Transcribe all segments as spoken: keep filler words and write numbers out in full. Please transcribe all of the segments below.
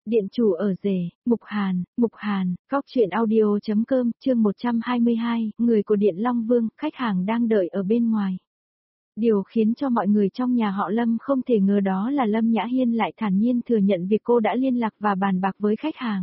Điện chủ ở rể, Mục Hàn, Mục Hàn, Góc truyện audio.com, chương một trăm hai mươi hai, người của Điện Long Vương, khách hàng đang đợi ở bên ngoài. Điều khiến cho mọi người trong nhà họ Lâm không thể ngờ đó là Lâm Nhã Hiên lại thản nhiên thừa nhận việc cô đã liên lạc và bàn bạc với khách hàng.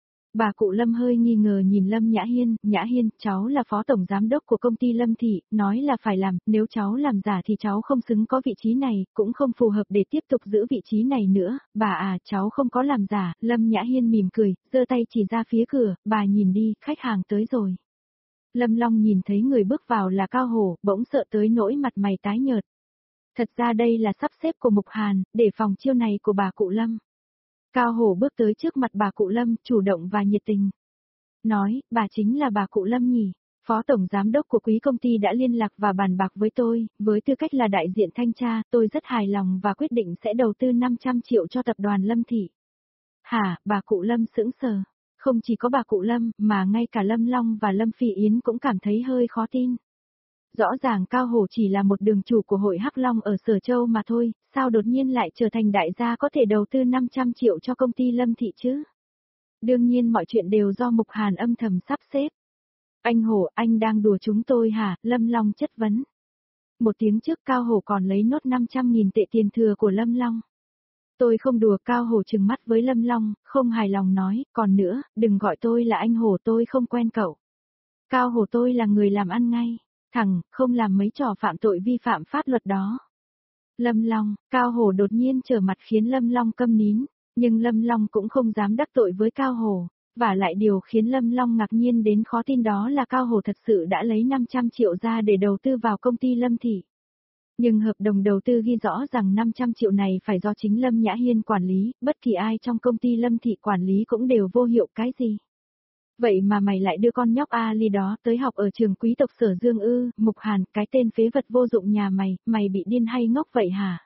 Bà cụ Lâm hơi nghi ngờ nhìn Lâm Nhã Hiên, Nhã Hiên, cháu là phó tổng giám đốc của công ty Lâm Thị, nói là phải làm, nếu cháu làm giả thì cháu không xứng có vị trí này, cũng không phù hợp để tiếp tục giữ vị trí này nữa, bà à, cháu không có làm giả, Lâm Nhã Hiên mỉm cười, giơ tay chỉ ra phía cửa, bà nhìn đi, khách hàng tới rồi. Lâm Long nhìn thấy người bước vào là Cao Hổ, bỗng sợ tới nỗi mặt mày tái nhợt. Thật ra đây là sắp xếp của Mục Hàn, để phòng chiêu này của bà cụ Lâm. Cao Hổ bước tới trước mặt bà cụ Lâm, chủ động và nhiệt tình. Nói, bà chính là bà cụ Lâm nhỉ? Phó tổng giám đốc của quý công ty đã liên lạc và bàn bạc với tôi, với tư cách là đại diện thanh tra, tôi rất hài lòng và quyết định sẽ đầu tư năm trăm triệu cho tập đoàn Lâm Thị. Hả, bà cụ Lâm sững sờ. Không chỉ có bà cụ Lâm, mà ngay cả Lâm Long và Lâm Phi Yến cũng cảm thấy hơi khó tin. Rõ ràng Cao Hổ chỉ là một đường chủ của hội Hắc Long ở Sở Châu mà thôi, sao đột nhiên lại trở thành đại gia có thể đầu tư năm trăm triệu cho công ty Lâm Thị chứ? Đương nhiên mọi chuyện đều do Mục Hàn âm thầm sắp xếp. Anh Hổ, anh đang đùa chúng tôi hả? Lâm Long chất vấn. Một tiếng trước Cao Hổ còn lấy nốt năm trăm nghìn tệ tiền thừa của Lâm Long. Tôi không đùa, Cao Hổ trừng mắt với Lâm Long, không hài lòng nói, còn nữa, đừng gọi tôi là anh Hổ, tôi không quen cậu. Cao Hổ, tôi là người làm ăn ngay. Thằng, không làm mấy trò phạm tội vi phạm pháp luật đó. Lâm Long, Cao Hổ đột nhiên trở mặt khiến Lâm Long câm nín, nhưng Lâm Long cũng không dám đắc tội với Cao Hổ, và lại điều khiến Lâm Long ngạc nhiên đến khó tin đó là Cao Hổ thật sự đã lấy năm trăm triệu ra để đầu tư vào công ty Lâm Thị. Nhưng hợp đồng đầu tư ghi rõ rằng năm trăm triệu này phải do chính Lâm Nhã Hiên quản lý, bất kỳ ai trong công ty Lâm Thị quản lý cũng đều vô hiệu cái gì. Vậy mà mày lại đưa con nhóc Ali đó tới học ở trường quý tộc Sở Dương ư? Mục Hàn, cái tên phế vật vô dụng nhà mày, mày bị điên hay ngốc vậy hả?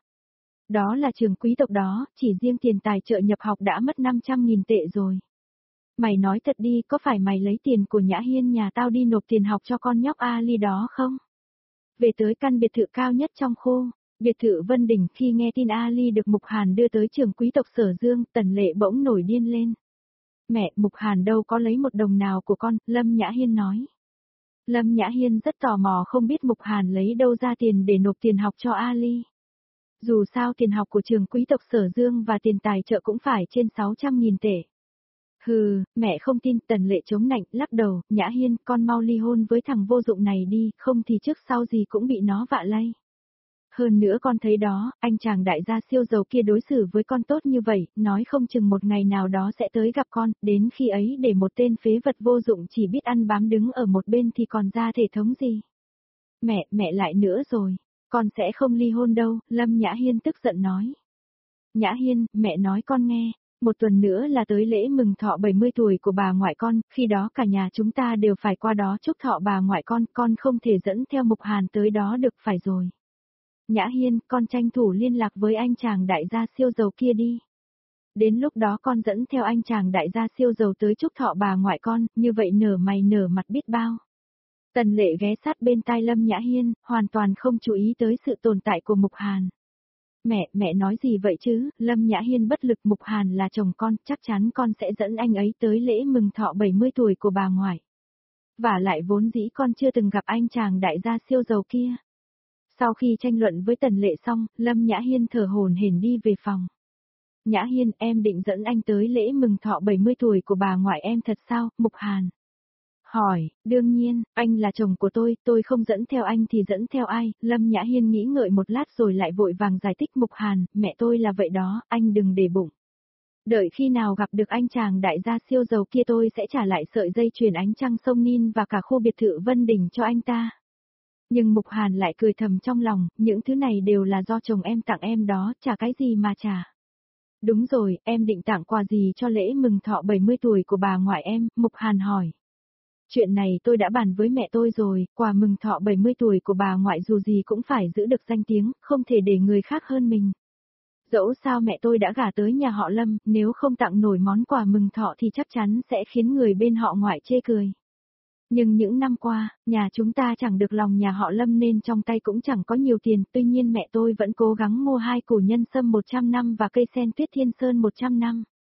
Đó là trường quý tộc đó, chỉ riêng tiền tài trợ nhập học đã mất năm trăm nghìn tệ rồi. Mày nói thật đi, có phải mày lấy tiền của Nhã Hiên nhà tao đi nộp tiền học cho con nhóc Ali đó không? Về tới căn biệt thự cao nhất trong khu, biệt thự Vân Đình, khi nghe tin Ali được Mục Hàn đưa tới trường quý tộc Sở Dương, Tần Lệ bỗng nổi điên lên. Mẹ, Mục Hàn đâu có lấy một đồng nào của con, Lâm Nhã Hiên nói. Lâm Nhã Hiên rất tò mò không biết Mục Hàn lấy đâu ra tiền để nộp tiền học cho Ali. Dù sao tiền học của trường quý tộc Sở Dương và tiền tài trợ cũng phải trên sáu trăm nghìn tệ. Hừ, mẹ không tin, Tần Lệ chống nạnh, lắc đầu, Nhã Hiên, con mau ly hôn với thằng vô dụng này đi, không thì trước sau gì cũng bị nó vạ lây. Hơn nữa con thấy đó, anh chàng đại gia siêu giàu kia đối xử với con tốt như vậy, nói không chừng một ngày nào đó sẽ tới gặp con, đến khi ấy để một tên phế vật vô dụng chỉ biết ăn bám đứng ở một bên thì còn ra thể thống gì. Mẹ, mẹ lại nữa rồi, con sẽ không ly hôn đâu, Lâm Nhã Hiên tức giận nói. Nhã Hiên, mẹ nói con nghe, một tuần nữa là tới lễ mừng thọ bảy mươi tuổi của bà ngoại con, khi đó cả nhà chúng ta đều phải qua đó chúc thọ bà ngoại con, con không thể dẫn theo Mục Hàn tới đó được phải rồi. Nhã Hiên, con tranh thủ liên lạc với anh chàng đại gia siêu giàu kia đi. Đến lúc đó con dẫn theo anh chàng đại gia siêu giàu tới chúc thọ bà ngoại con, như vậy nở mày nở mặt biết bao. Tần Lệ ghé sát bên tai Lâm Nhã Hiên, hoàn toàn không chú ý tới sự tồn tại của Mục Hàn. Mẹ, mẹ nói gì vậy chứ, Lâm Nhã Hiên bất lực, Mục Hàn là chồng con, chắc chắn con sẽ dẫn anh ấy tới lễ mừng thọ bảy mươi tuổi của bà ngoại. Và lại vốn dĩ con chưa từng gặp anh chàng đại gia siêu giàu kia. Sau khi tranh luận với Tần Lệ xong, Lâm Nhã Hiên thở hổn hển đi về phòng. Nhã Hiên, em định dẫn anh tới lễ mừng thọ bảy mươi tuổi của bà ngoại em thật sao, Mục Hàn? Hỏi, đương nhiên, anh là chồng của tôi, tôi không dẫn theo anh thì dẫn theo ai? Lâm Nhã Hiên nghĩ ngợi một lát rồi lại vội vàng giải thích, Mục Hàn, mẹ tôi là vậy đó, anh đừng để bụng. Đợi khi nào gặp được anh chàng đại gia siêu giàu kia tôi sẽ trả lại sợi dây chuyền ánh trăng sông Nin và cả khu biệt thự Vân Đình cho anh ta. Nhưng Mục Hàn lại cười thầm trong lòng, những thứ này đều là do chồng em tặng em đó, trả cái gì mà trả. Đúng rồi, em định tặng quà gì cho lễ mừng thọ bảy mươi tuổi của bà ngoại em, Mục Hàn hỏi. Chuyện này tôi đã bàn với mẹ tôi rồi, quà mừng thọ bảy mươi tuổi của bà ngoại dù gì cũng phải giữ được danh tiếng, không thể để người khác hơn mình. Dẫu sao mẹ tôi đã gả tới nhà họ Lâm, nếu không tặng nổi món quà mừng thọ thì chắc chắn sẽ khiến người bên họ ngoại chê cười. Nhưng những năm qua, nhà chúng ta chẳng được lòng nhà họ Lâm nên trong tay cũng chẳng có nhiều tiền, tuy nhiên mẹ tôi vẫn cố gắng mua hai củ nhân sâm một trăm năm và cây sen tuyết thiên sơn một trăm năm.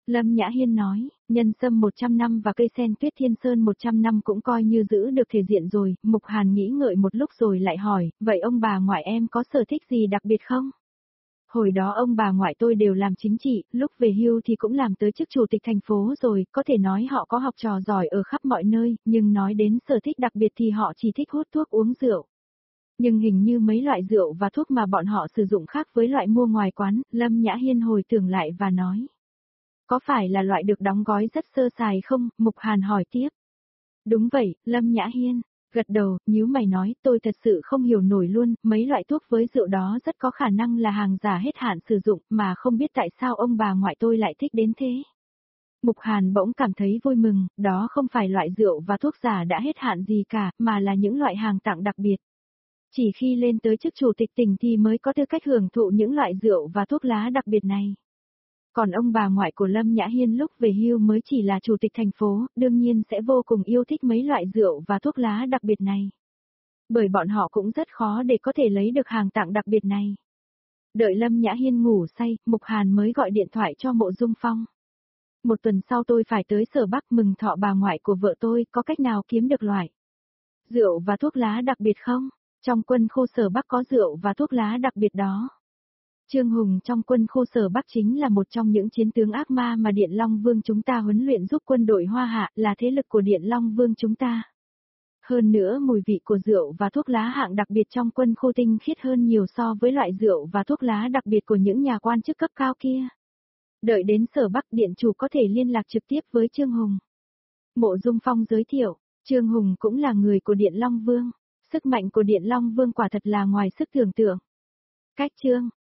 Lâm Nhã Hiên nói, nhân sâm một trăm năm và cây sen tuyết thiên sơn một trăm năm cũng coi như giữ được thể diện rồi, Mục Hàn nghĩ ngợi một lúc rồi lại hỏi, vậy ông bà ngoại em có sở thích gì đặc biệt không? Hồi đó ông bà ngoại tôi đều làm chính trị, lúc về hưu thì cũng làm tới chức chủ tịch thành phố rồi, có thể nói họ có học trò giỏi ở khắp mọi nơi, nhưng nói đến sở thích đặc biệt thì họ chỉ thích hút thuốc uống rượu. Nhưng hình như mấy loại rượu và thuốc mà bọn họ sử dụng khác với loại mua ngoài quán, Lâm Nhã Hiên hồi tưởng lại và nói. Có phải là loại được đóng gói rất sơ sài không? Mục Hàn hỏi tiếp. Đúng vậy, Lâm Nhã Hiên. Gật đầu, nhíu mày nói, tôi thật sự không hiểu nổi luôn, mấy loại thuốc với rượu đó rất có khả năng là hàng giả hết hạn sử dụng, mà không biết tại sao ông bà ngoại tôi lại thích đến thế. Mục Hàn bỗng cảm thấy vui mừng, đó không phải loại rượu và thuốc giả đã hết hạn gì cả, mà là những loại hàng tặng đặc biệt. Chỉ khi lên tới chức chủ tịch tỉnh thì mới có tư cách hưởng thụ những loại rượu và thuốc lá đặc biệt này. Còn ông bà ngoại của Lâm Nhã Hiên lúc về hưu mới chỉ là chủ tịch thành phố, đương nhiên sẽ vô cùng yêu thích mấy loại rượu và thuốc lá đặc biệt này. Bởi bọn họ cũng rất khó để có thể lấy được hàng tặng đặc biệt này. Đợi Lâm Nhã Hiên ngủ say, Mục Hàn mới gọi điện thoại cho Mộ Dung Phong. Một tuần sau tôi phải tới Sở Bắc mừng thọ bà ngoại của vợ tôi, có cách nào kiếm được loại rượu và thuốc lá đặc biệt không? Trong quân khu Sở Bắc có rượu và thuốc lá đặc biệt đó. Trương Hùng trong quân khu Sở Bắc chính là một trong những chiến tướng ác ma mà Điện Long Vương chúng ta huấn luyện giúp quân đội Hoa Hạ, là thế lực của Điện Long Vương chúng ta. Hơn nữa mùi vị của rượu và thuốc lá hạng đặc biệt trong quân khu tinh khiết hơn nhiều so với loại rượu và thuốc lá đặc biệt của những nhà quan chức cấp cao kia. Đợi đến Sở Bắc Điện chủ có thể liên lạc trực tiếp với Trương Hùng. Mộ Dung Phong giới thiệu, Trương Hùng cũng là người của Điện Long Vương. Sức mạnh của Điện Long Vương quả thật là ngoài sức tưởng tượng. Cách chương